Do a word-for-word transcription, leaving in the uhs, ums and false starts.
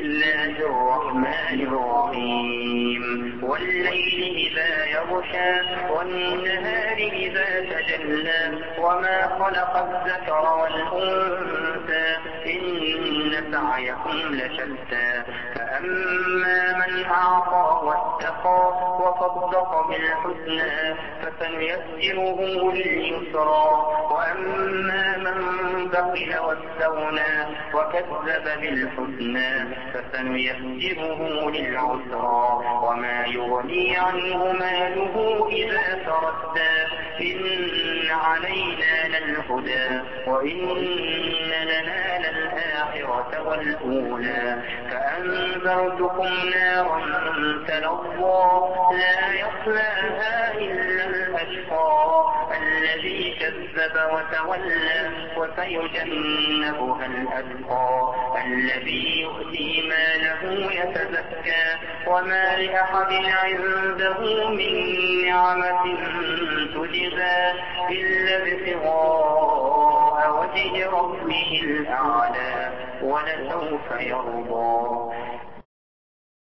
الله الرحمن الرحيم والليل إذا يغشى والنهار إذا تجلى وما خلق الذكر والأنثى إن سعيكم لشتى فأما من أعطى واتقى وصدق بالحسنى فسنيسره لليسرى وأما من بخل واستغنى وكذب بالحسنى فسنيسره للعسرى وما يغني عنه ماله إذا تردى إن علينا للهدى وإن لنا للآخرة والأولى فأنذرتكم نارا تلظى لا يصلاها إلا الأشقى الذي كذب وتولى وسيجنبها الأتقى الذي يؤتي ماله يتزكى وما لأحد عنده من نعمة تجزى إلا ابتغاء وجه ربه الأعلى ولسوف يرضى